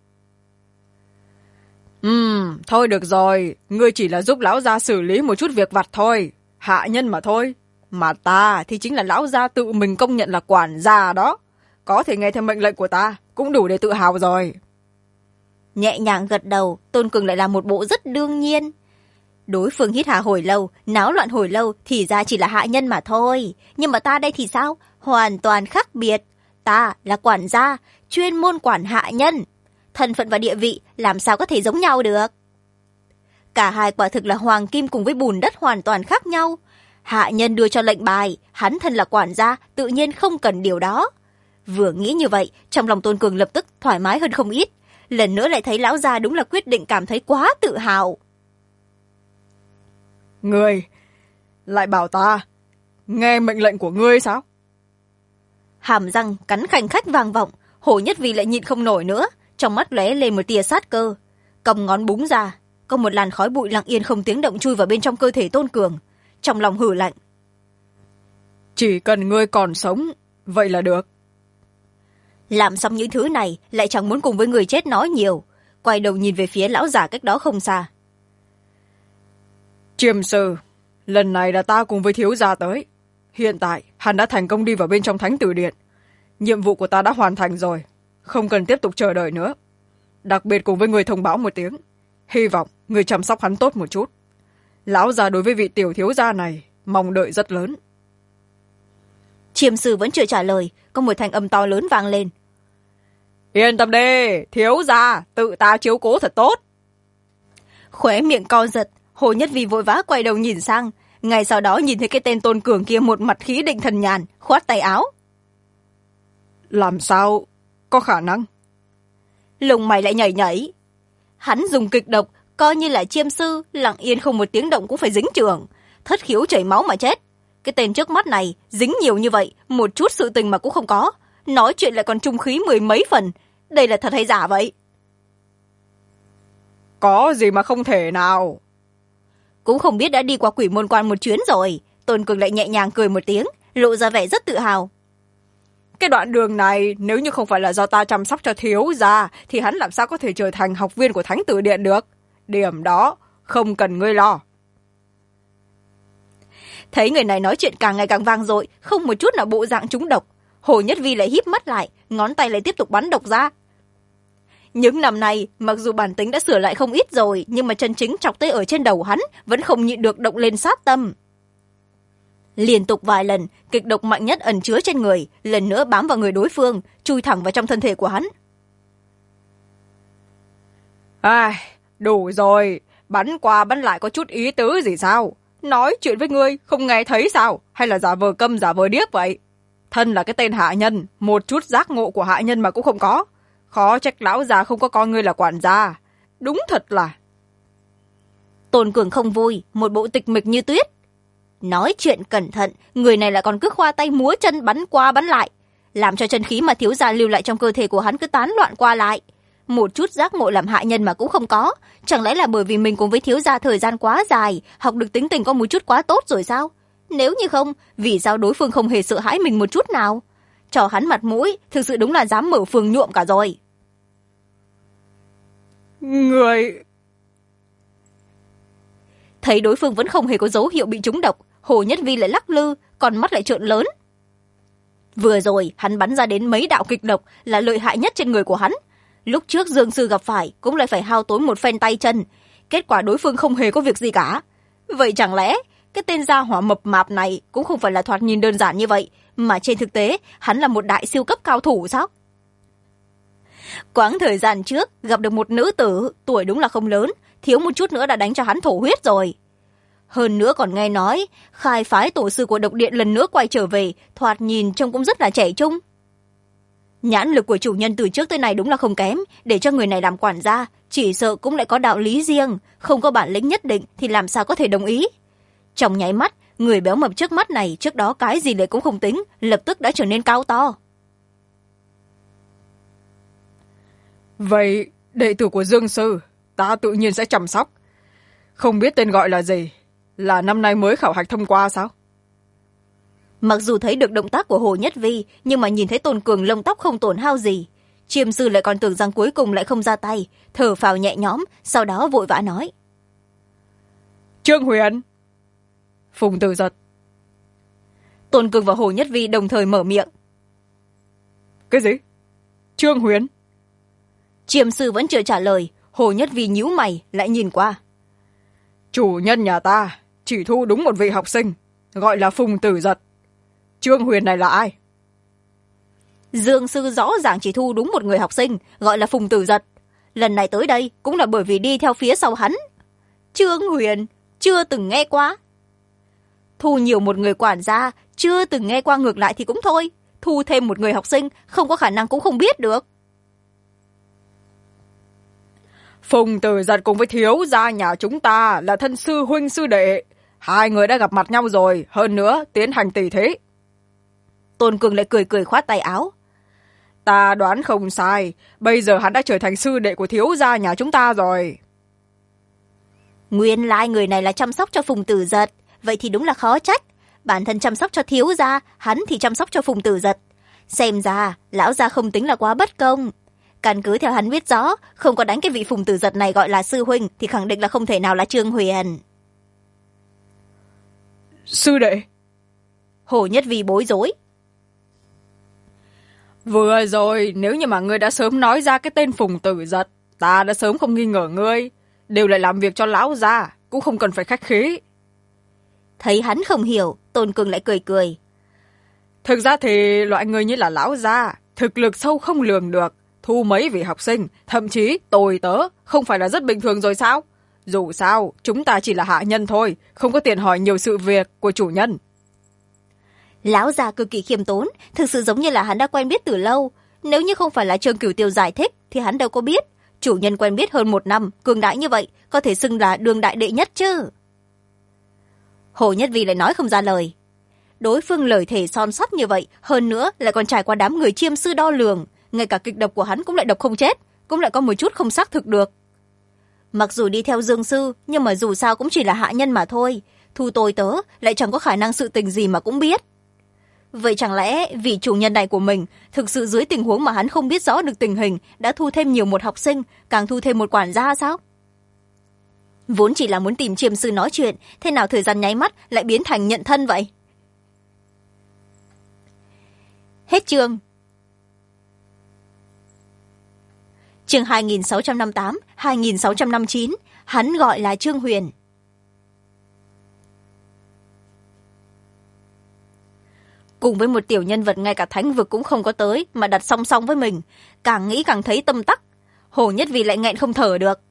Thôi được rồi, ngươi chỉ là giúp lão gia xử lý một chút việc vặt thôi, hạ nhân mà thôi. Mà ta thì chính là lão gia tự mình công nhận là quản gia đó. Có thể nghe theo mệnh lệnh của ta, cũng đủ để tự hào rồi. Nhẹ nhàng gật đầu, Tôn Cường lại làm một bộ rất đương nhiên. Đối phương hít hà hồi lâu, náo loạn hồi lâu thì ra chỉ là hạ nhân mà thôi. Nhưng mà ta đây thì sao? Hoàn toàn khác biệt. Ta là quản gia, chuyên môn quản hạ nhân. Thân phận và địa vị làm sao có thể giống nhau được? Cả hai quả thực là hoàng kim cùng với bùn đất hoàn toàn khác nhau. Hạ nhân đưa cho lệnh bài, hắn thân là quản gia, tự nhiên không cần điều đó. Vừa nghĩ như vậy, trong lòng Tôn Cường lập tức thoải mái hơn không ít. Lần nữa lại thấy lão gia đúng là quyết định cảm thấy quá tự hào. Ngươi lại bảo ta nghe mệnh lệnh của ngươi sao? Hàm răng cắn khanh khách vang vọng, Hồ Nhất Vi lại nhịn không nổi nữa, trong mắt lóe lên một tia sát cơ, cầm ngón búng ra, có một làn khói bụi lặng yên không tiếng động chui vào bên trong cơ thể Tôn Cường. Trong lòng hừ lạnh. chỉ cần ngươi còn sống vậy là được. Làm xong những thứ này lại chẳng muốn cùng với người chết nói nhiều, quay đầu nhìn về phía lão già cách đó không xa. Chiêm sư, lần này là ta cùng với thiếu gia tới. Hiện tại hắn đã thành công đi vào bên trong thánh tử điện. Nhiệm vụ của ta đã hoàn thành rồi, không cần tiếp tục chờ đợi nữa. Đặc biệt cùng với người thông báo một tiếng, hy vọng người chăm sóc hắn tốt một chút. Lão già đối với vị tiểu thiếu gia này mong đợi rất lớn. Chiêm sư vẫn chưa trả lời, có một thanh âm to lớn vang lên. Yên tâm đi, thiếu gia, tự ta chiếu cố thật tốt. Khóe miệng co giật, Hồ Nhất Vi vội vã quay đầu nhìn sang, ngay sau đó nhìn thấy cái tên Tôn Cường kia một mặt khí định thần nhàn, khoát tay áo. Làm sao có khả năng? Lông mày lại nhảy nhảy. Hắn dùng kịch độc, coi như là chiêm sư, lặng yên không một tiếng động cũng phải dính chưởng, thất khiếu chảy máu mà chết. Cái tên trước mắt này dính nhiều như vậy, một chút sự tình mà cũng không có, nói chuyện lại còn trung khí 10 mấy phần. Đây là thật hay giả vậy? Có gì mà không thể nào. Cũng không biết đã đi qua quỷ môn quan một chuyến rồi. Tôn Cường lại nhẹ nhàng cười một tiếng, lộ ra vẻ rất tự hào. Cái đoạn đường này nếu như không phải là do ta chăm sóc cho thiếu gia thì hắn làm sao có thể trở thành học viên của thánh tử điện được. Điểm đó không cần ngươi lo. Thấy người này nói chuyện càng ngày càng vang dội, không một chút nào bộ dạng trúng độc, Hồ Nhất Vi lại híp mắt lại, ngón tay lại tiếp tục bắn độc ra. Những năm này mặc dù bản tính đã sửa lại không ít rồi, nhưng mà chân chính chọc tới ở trên đầu hắn vẫn không nhịn được động lên sát tâm. Liên tục vài lần, kịch độc mạnh nhất ẩn chứa trên người lần nữa bám vào người đối phương, chui thẳng vào trong thân thể của hắn. Đủ rồi, bắn qua bắn lại có chút ý tứ gì sao? Nói chuyện với ngươi không nghe thấy sao? Hay là giả vờ câm giả vờ điếc vậy? Thân là cái tên hạ nhân, một chút giác ngộ của hạ nhân mà cũng không có. Khó trách lão già không có coi ngươi là quản gia. Đúng thật là... Tôn Cường không vui, một bộ tịch mịch như tuyết. Nói chuyện cẩn thận, người này lại còn cứ khoa tay múa chân bắn qua bắn lại, làm cho chân khí mà thiếu gia lưu lại trong cơ thể của hắn cứ tán loạn qua lại. Một chút giác ngộ làm hạ nhân mà cũng không có, chẳng lẽ là bởi vì mình cùng với thiếu gia thời gian quá dài, học được tính tình có một chút quá tốt rồi sao? Nếu như không, vì sao đối phương không hề sợ hãi mình một chút nào? Cho hắn mặt mũi, thực sự đúng là dám mở phường nhuộm cả rồi. Người... Thấy đối phương vẫn không hề có dấu hiệu bị trúng độc, Hồ Nhất Vi lại lắc lư, còn mắt lại trợn lớn. Vừa rồi hắn bắn ra đến mấy đạo kịch độc là lợi hại nhất trên người của hắn. Lúc trước Dương Sư gặp phải cũng lại phải hao tốn một phen tay chân, kết quả đối phương không hề có việc gì cả. Vậy chẳng lẽ cái tên gia hỏa mập mạp này cũng không phải là thoạt nhìn đơn giản như vậy, mà trên thực tế hắn là một đại siêu cấp cao thủ sao? Quãng thời gian trước gặp được một nữ tử, tuổi đúng là không lớn, thiếu một chút nữa đã đánh cho hắn thổ huyết rồi. Hơn nữa còn nghe nói khai phái tổ sư của độc điện lần nữa quay trở về, thoạt nhìn trông cũng rất là trẻ trung. Nhãn lực của chủ nhân từ trước tới nay đúng là không kém, để cho người này làm quản gia chỉ sợ cũng lại có đạo lý riêng, không có bản lĩnh nhất định thì làm sao có thể đồng ý. Trong nháy mắt, người béo mập trước mắt này trước đó cái gì lại cũng không tính, lập tức đã trở nên cao to. Vậy đệ tử của Dương Sư ta tự nhiên sẽ chăm sóc. Không biết tên gọi là gì, là năm nay mới khảo hạch thông qua sao? Mặc dù thấy được động tác của Hồ Nhất Vi, nhưng mà nhìn thấy Tôn Cường lông tóc không tổn hao gì, Chiêm sư lại còn tưởng rằng cuối cùng lại không ra tay, thở phào nhẹ nhõm, sau đó vội vã nói. Trương Huyền. Phùng Tử Giật. Tôn Cường và Hồ Nhất Vi đồng thời mở miệng. Cái gì? Trương Huyền? Chiêm sư vẫn chưa trả lời, Hồ Nhất Vi nhíu mày lại nhìn qua. Chủ nhân nhà ta chỉ thu đúng một vị học sinh, gọi là Phùng Tử Giật. Trương Huyền này là ai? Dương sư rõ ràng chỉ thu đúng một người học sinh, gọi là Phùng Tử Giật. Lần này tới đây cũng là bởi vì đi theo phía sau hắn. Trương Huyền chưa từng nghe qua. Thu nhiều một người quản gia chưa từng nghe qua, ngược lại thì cũng thôi, thu thêm một người học sinh không có khả năng cũng không biết được. Phùng Tử Giật cùng với thiếu gia nhà chúng ta là thân sư huynh sư đệ, hai người đã gặp mặt nhau rồi, hơn nữa tiến hành tỷ thí. Tôn Cường lại cười cười khoát tay áo. Ta đoán không sai, bây giờ hắn đã trở thành sư đệ của thiếu gia nhà chúng ta rồi. Nguyên lai người này là chăm sóc cho Phùng Tử Giật, vậy thì đúng là khó trách. bản thân chăm sóc cho thiếu gia, hắn thì chăm sóc cho Phùng Tử Giật. Xem ra lão gia không tính là quá bất công. Căn cứ theo hắn biết rõ, không có đánh cái vị Phùng Tử Giật này gọi là sư huynh thì khẳng định là không thể nào là Trương Huyền. Sư đệ. Hồ Nhất Vi bối rối. Vừa rồi, nếu như mà ngươi đã sớm nói ra cái tên Phùng Tử Giật, ta đã sớm không nghi ngờ ngươi. Đều lại làm việc cho lão gia, cũng không cần phải khách khí. Thấy hắn không hiểu, Tôn Cường lại cười cười. Thực ra thì loại người như là lão gia, thực lực sâu không lường được, thu mấy vị học sinh, thậm chí tồi tớ, không phải là rất bình thường rồi sao? Dù sao, chúng ta chỉ là hạ nhân thôi, không có tiền hỏi nhiều sự việc của chủ nhân. Lão già cực kỳ khiêm tốn, thực sự giống như là hắn đã quen biết từ lâu. Nếu như không phải là Trương Cửu Tiêu giải thích, thì hắn đâu có biết. Chủ nhân quen biết hơn 1 năm, cường đại như vậy, có thể xưng là đương đại đệ nhất chứ. Hồ Nhất Vi lại nói không ra lời. Đối phương lời thể son sắt như vậy, hơn nữa lại còn trải qua đám người chiêm sư đo lường. Ngay cả kịch độc của hắn cũng lại độc không chết, cũng lại có một chút không xác thực được. Mặc dù đi theo Dương Sư, nhưng mà dù sao cũng chỉ là hạ nhân mà thôi. Thu tôi tớ, lại chẳng có khả năng sự tình gì mà cũng biết. Vậy chẳng lẽ vì chủ nhân này của mình thực sự dưới tình huống mà hắn không biết rõ được tình hình đã thu thêm nhiều một học sinh, càng thu thêm một quản gia sao? Vốn chỉ là muốn tìm chiêm sư nói chuyện, thế nào thời gian nháy mắt lại biến thành nhận thân vậy? Hết chương. Chương 2658, 2659, hắn gọi là Trương Huyền. Cùng với một tiểu nhân vật ngay cả thánh vực cũng không có tới mà đặt song song với mình, càng nghĩ càng thấy tâm tắc. Hồ Nhất Vi lại nghẹn không thở được.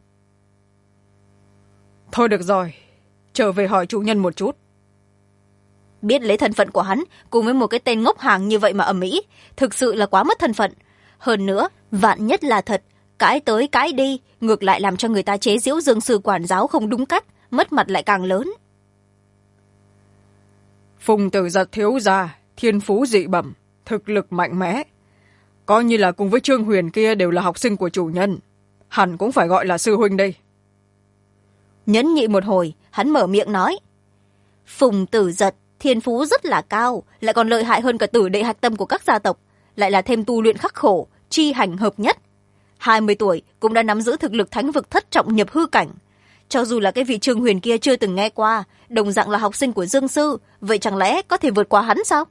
Thôi được rồi, trở về hỏi chủ nhân một chút. Biết lấy thân phận của hắn cùng với một cái tên ngốc hàng như vậy mà ầm ĩ, thực sự là quá mất thân phận. Hơn nữa, vạn nhất là thật, cãi tới cãi đi, ngược lại làm cho người ta chế giễu Dương Sư quản giáo không đúng cách, mất mặt lại càng lớn. Phùng Tử Giật thiếu gia, thiên phú dị bẩm, thực lực mạnh mẽ. Coi như là cùng với Trương Huyền kia đều là học sinh của chủ nhân. Hẳn cũng phải gọi là sư huynh đây. Nhẫn nhị một hồi, hắn mở miệng nói. Phùng Tử Giật, thiên phú rất là cao, lại còn lợi hại hơn cả tử đệ hạch tâm của các gia tộc. Lại là thêm tu luyện khắc khổ, chi hành hợp nhất. 20 tuổi cũng đã nắm giữ thực lực thánh vực thất trọng nhập hư cảnh. Cho dù là cái vị Trương Huyền kia chưa từng nghe qua, đồng dạng là học sinh của Dương Sư, vậy chẳng lẽ có thể vượt qua hắn sao?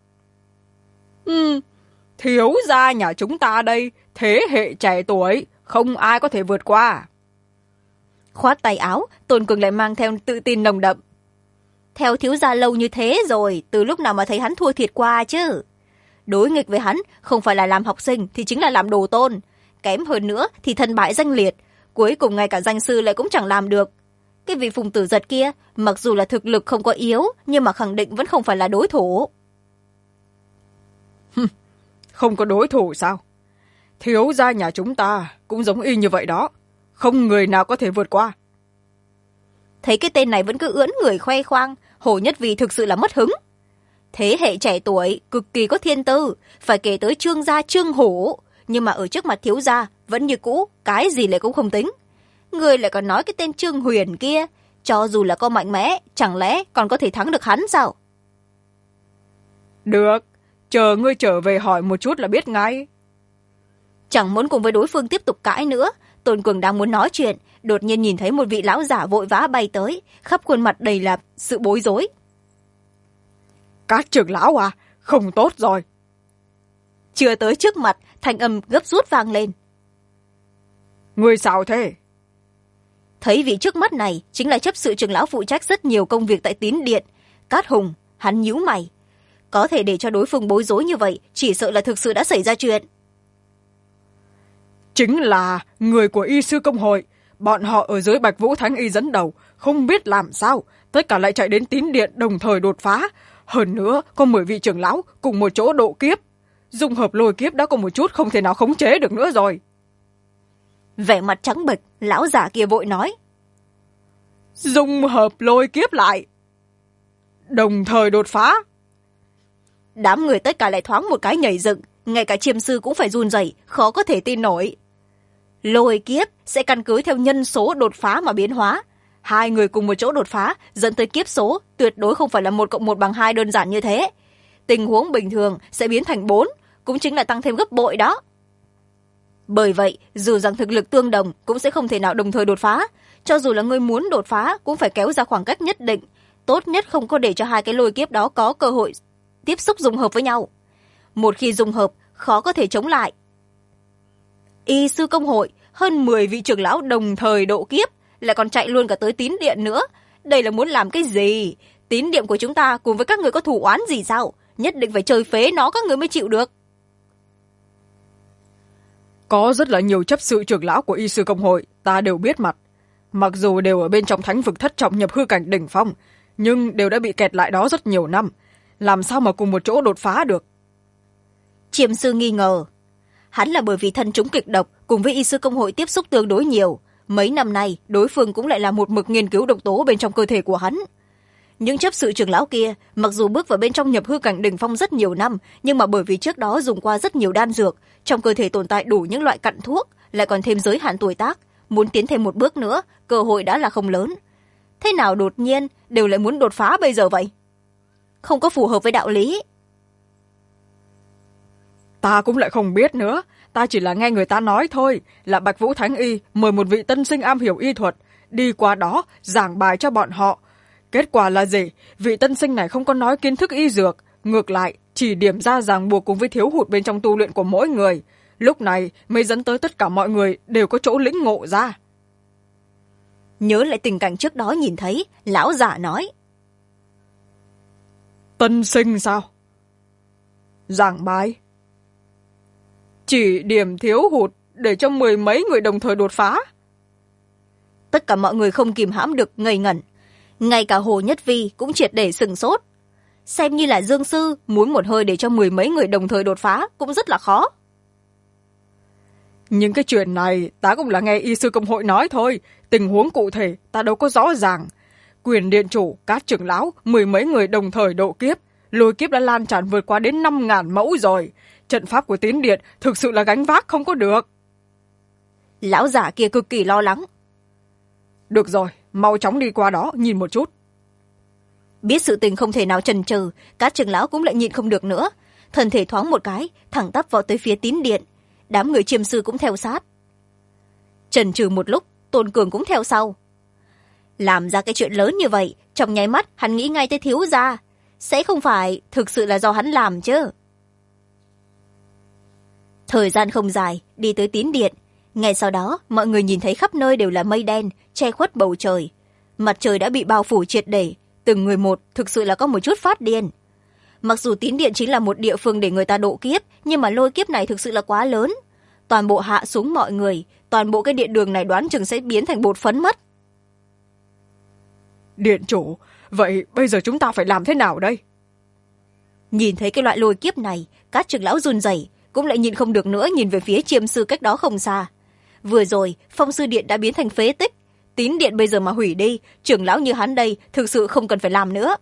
Thiếu gia nhà chúng ta đây, thế hệ trẻ tuổi, không ai có thể vượt qua. Khoát tay áo, Tôn Cường lại mang theo tự tin nồng đậm. Theo thiếu gia lâu như thế rồi, từ lúc nào mà thấy hắn thua thiệt qua chứ? Đối nghịch với hắn, không phải là làm học sinh thì chính là làm đồ tôn. Kém hơn nữa thì thân bại danh liệt, cuối cùng ngay cả danh sư lại cũng chẳng làm được. Cái vị Phùng Tử Giật kia, mặc dù là thực lực không có yếu, nhưng mà khẳng định vẫn không phải là đối thủ. Không có đối thủ sao? Thiếu gia nhà chúng ta cũng giống y như vậy đó, không người nào có thể vượt qua. Thấy cái tên này vẫn cứ ưỡn người khoe khoang, Hồ Nhất Vi thực sự là mất hứng. Thế hệ trẻ tuổi, cực kỳ có thiên tư, phải kể tới Trương gia Trương Hổ, nhưng mà ở trước mặt thiếu gia vẫn như cũ, cái gì lại cũng không tính. Người lại còn nói cái tên Trương Huyền kia, cho dù là có mạnh mẽ, chẳng lẽ còn có thể thắng được hắn sao? Được, chờ ngươi trở về hỏi một chút là biết ngay. Chẳng muốn cùng với đối phương tiếp tục cãi nữa, Tôn Cường đang muốn nói chuyện, đột nhiên nhìn thấy một vị lão giả vội vã bay tới, khắp khuôn mặt đầy là sự bối rối. Các trưởng lão à, không tốt rồi. Chưa tới trước mặt, thanh âm gấp rút vang lên. Ngươi sao thế? Thấy vị trước mắt này chính là chấp sự trưởng lão phụ trách rất nhiều công việc tại Tín Điện, Cát Hùng. Hắn nhíu mày, có thể để cho đối phương bối rối như vậy, chỉ sợ là thực sự đã xảy ra chuyện. Chính là người của y sư công hội, bọn họ ở dưới Bạch Vũ Thánh Y dẫn đầu, không biết làm sao, tất cả lại chạy đến Tín Điện đồng thời đột phá. Hơn nữa, có 10 vị trưởng lão cùng một chỗ độ kiếp. Dung hợp lôi kiếp đã có một chút không thể nào khống chế được nữa rồi. Vẻ mặt trắng bệch, lão giả kia vội nói. Dung hợp lôi kiếp lại. Đồng thời đột phá. Đám người tất cả lại thoáng một cái nhảy dựng, ngay cả chiêm sư cũng phải run rẩy, khó có thể tin nổi. Lôi kiếp sẽ căn cứ theo nhân số đột phá mà biến hóa. hai người cùng một chỗ đột phá dẫn tới kiếp số tuyệt đối không phải là 1+1=2 đơn giản như thế. Tình huống bình thường sẽ biến thành 4, cũng chính là tăng thêm gấp bội đó. Bởi vậy dù rằng thực lực tương đồng cũng sẽ không thể nào đồng thời đột phá. Cho dù là người muốn đột phá cũng phải kéo ra khoảng cách nhất định. Tốt nhất không có để cho hai cái lôi kiếp đó có cơ hội tiếp xúc dung hợp với nhau. Một khi dung hợp khó có thể chống lại. Y sư công hội hơn 10 vị trưởng lão đồng thời độ kiếp, lại còn chạy luôn cả tới tín điện nữa. Đây là muốn làm cái gì? Tín điện của chúng ta cùng với các người có thù oán gì sao? Nhất định phải chơi phế nó các người mới chịu được. Có rất là nhiều chấp sự trưởng lão của y sư công hội ta đều biết mặt. Mặc dù đều ở bên trong thánh vực thất trọng nhập hư cảnh đỉnh phong, nhưng đều đã bị kẹt lại đó rất nhiều năm. Làm sao mà cùng một chỗ đột phá được? Chiêm sư nghi ngờ. Hắn là bởi vì thân chúng kịch độc cùng với y sư công hội tiếp xúc tương đối nhiều. Mấy năm nay đối phương cũng lại là một mực nghiên cứu độc tố bên trong cơ thể của hắn. Những chấp sự trưởng lão kia mặc dù bước vào bên trong nhập hư cảnh đỉnh phong rất nhiều năm, nhưng mà bởi vì trước đó dùng qua rất nhiều đan dược, trong cơ thể tồn tại đủ những loại cặn thuốc, lại còn thêm giới hạn tuổi tác, muốn tiến thêm một bước nữa cơ hội đã là không lớn. Thế nào đột nhiên đều lại muốn đột phá bây giờ vậy? Không có phù hợp với đạo lý. Ta cũng lại không biết nữa, ta chỉ là nghe người ta nói thôi, là Bạch Vũ Thánh Y mời một vị tân sinh am hiểu y thuật đi qua đó giảng bài cho bọn họ. Kết quả là gì? Vị tân sinh này không có nói kiến thức y dược, ngược lại chỉ điểm ra ràng buộc cùng với thiếu hụt bên trong tu luyện của mỗi người. Lúc này mới dẫn tới tất cả mọi người đều có chỗ lĩnh ngộ ra. Nhớ lại tình cảnh trước đó nhìn thấy, lão giả nói. Tân sinh sao? Giảng bài? Chỉ điểm thiếu hụt để cho 10 mấy người đồng thời đột phá? Tất cả mọi người không kìm hãm được ngây ngẩn. Ngay cả Hồ Nhất Vi cũng triệt để sửng sốt. Xem như là Dương sư muốn một hơi để cho 10 mấy người đồng thời đột phá cũng rất là khó. Những cái chuyện này ta cũng là nghe y sư công hội nói thôi, tình huống cụ thể ta đâu có rõ ràng. Quyền điện chủ, các trưởng lão, 10 mấy người đồng thời độ kiếp, lôi kiếp đã lan tràn vượt qua đến 5.000 mẫu rồi. Trận pháp của tín điện thực sự là gánh vác không có được. Lão giả kia cực kỳ lo lắng. Được rồi, mau chóng đi qua đó nhìn một chút. Biết sự tình không thể nào chần chừ, các trưởng lão cũng lại nhịn không được nữa. Thân thể thoáng một cái, thẳng tắp vào tới phía tín điện. Đám người chiêm sư cũng theo sát. Chần chừ một lúc, Tôn Cường cũng theo sau. Làm ra cái chuyện lớn như vậy, trong nháy mắt hắn nghĩ ngay tới thiếu gia. Sẽ không phải thực sự là do hắn làm chứ. Thời gian không dài, đi tới tín điện. Ngay sau đó, mọi người nhìn thấy khắp nơi đều là mây đen, che khuất bầu trời. Mặt trời đã bị bao phủ triệt để, từng người một thực sự là có một chút phát điên. Mặc dù tín điện chính là một địa phương để người ta độ kiếp, nhưng mà lôi kiếp này thực sự là quá lớn. Toàn bộ hạ xuống mọi người, toàn bộ cái điện đường này đoán chừng sẽ biến thành bột phấn mất. Điện chủ, vậy bây giờ chúng ta phải làm thế nào đây? Nhìn thấy cái loại lôi kiếp này, các trưởng lão run rẩy, cũng lại nhìn không được nữa, nhìn về phía chiêm sư cách đó không xa. Vừa rồi, phong sư điện đã biến thành phế tích. Tín điện bây giờ mà hủy đi, trưởng lão như hắn đây thực sự không cần phải làm nữa.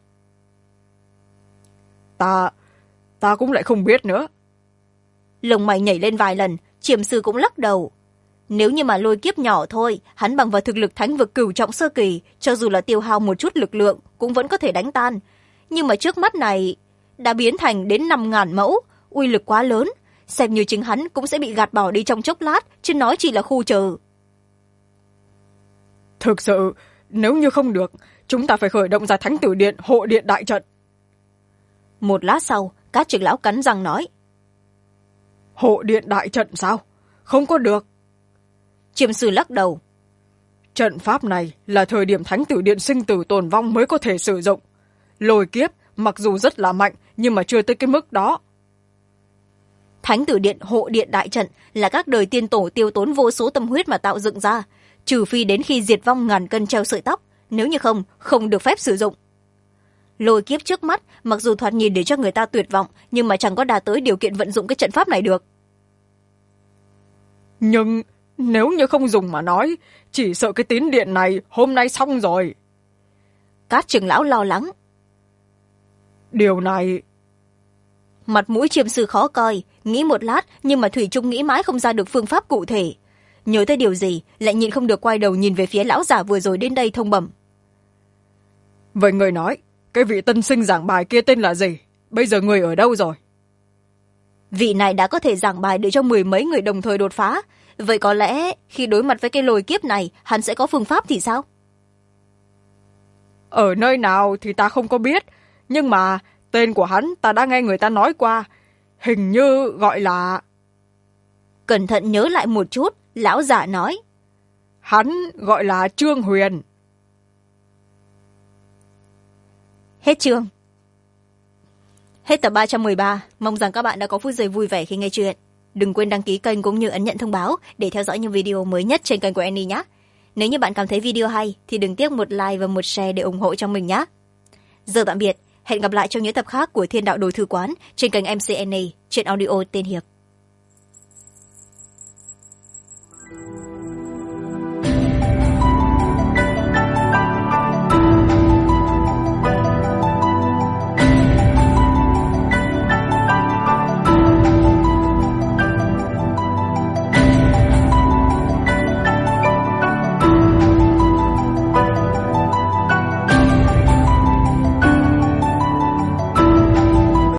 Ta cũng lại không biết nữa. Lồng mày nhảy lên vài lần, chiêm sư cũng lắc đầu. Nếu như mà lôi kiếp nhỏ thôi, hắn bằng vào thực lực thánh vực cửu trọng sơ kỳ, cho dù là tiêu hao một chút lực lượng cũng vẫn có thể đánh tan. Nhưng mà trước mắt này đã biến thành đến 5.000 mẫu, uy lực quá lớn, xem như chính hắn cũng sẽ bị gạt bỏ đi trong chốc lát, chứ nói chỉ là khu chờ. Thực sự, nếu như không được, chúng ta phải khởi động ra thánh tử điện, hộ điện đại trận. Một lát sau, các trưởng lão cắn răng nói. Hộ điện đại trận sao? Không có được. Chiêm sư lắc đầu. Trận pháp này là thời điểm thánh tử điện sinh tử tồn vong mới có thể sử dụng. Lôi kiếp mặc dù rất là mạnh, nhưng mà chưa tới cái mức đó. Thánh tử điện hộ điện đại trận là các đời tiên tổ tiêu tốn vô số tâm huyết mà tạo dựng ra, trừ phi đến khi diệt vong ngàn cân treo sợi tóc, nếu như không được phép sử dụng. Lôi kiếp trước mắt mặc dù thoạt nhìn để cho người ta tuyệt vọng, nhưng mà chẳng có đạt tới điều kiện vận dụng cái trận pháp này được. Nhưng nếu như không dùng mà nói, chỉ sợ cái tín điện này hôm nay xong rồi. Các trưởng lão lo lắng. Điều này... Mặt mũi chiêm sư khó coi, nghĩ một lát nhưng mà thủy chung nghĩ mãi không ra được phương pháp cụ thể. nhớ tới điều gì lại nhịn không được quay đầu nhìn về phía lão giả vừa rồi đến đây thông bẩm. vậy người nói cái vị tân sinh giảng bài kia tên là gì, bây giờ người ở đâu rồi? Vị này đã có thể giảng bài để cho 10 mấy người đồng thời đột phá, vậy có lẽ khi đối mặt với cái lôi kiếp này hắn sẽ có phương pháp thì sao? Ở nơi nào thì ta không có biết, nhưng mà tên của hắn ta đã nghe người ta nói qua, hình như gọi là... Cẩn thận nhớ lại một chút, lão giả nói. Hắn gọi là Trương Huyền. Hết chương. Hết tập 313, mong rằng các bạn đã có phút giây vui vẻ khi nghe chuyện. Đừng quên đăng ký kênh cũng như ấn nhận thông báo để theo dõi những video mới nhất trên kênh của Annie nhé. Nếu như bạn cảm thấy video hay thì đừng tiếc một like và một share để ủng hộ cho mình nhé. Giờ tạm biệt, hẹn gặp lại trong những tập khác của Thiên Đạo Đồ Thư Quán trên kênh MC Annie, truyện audio tên Hiệp.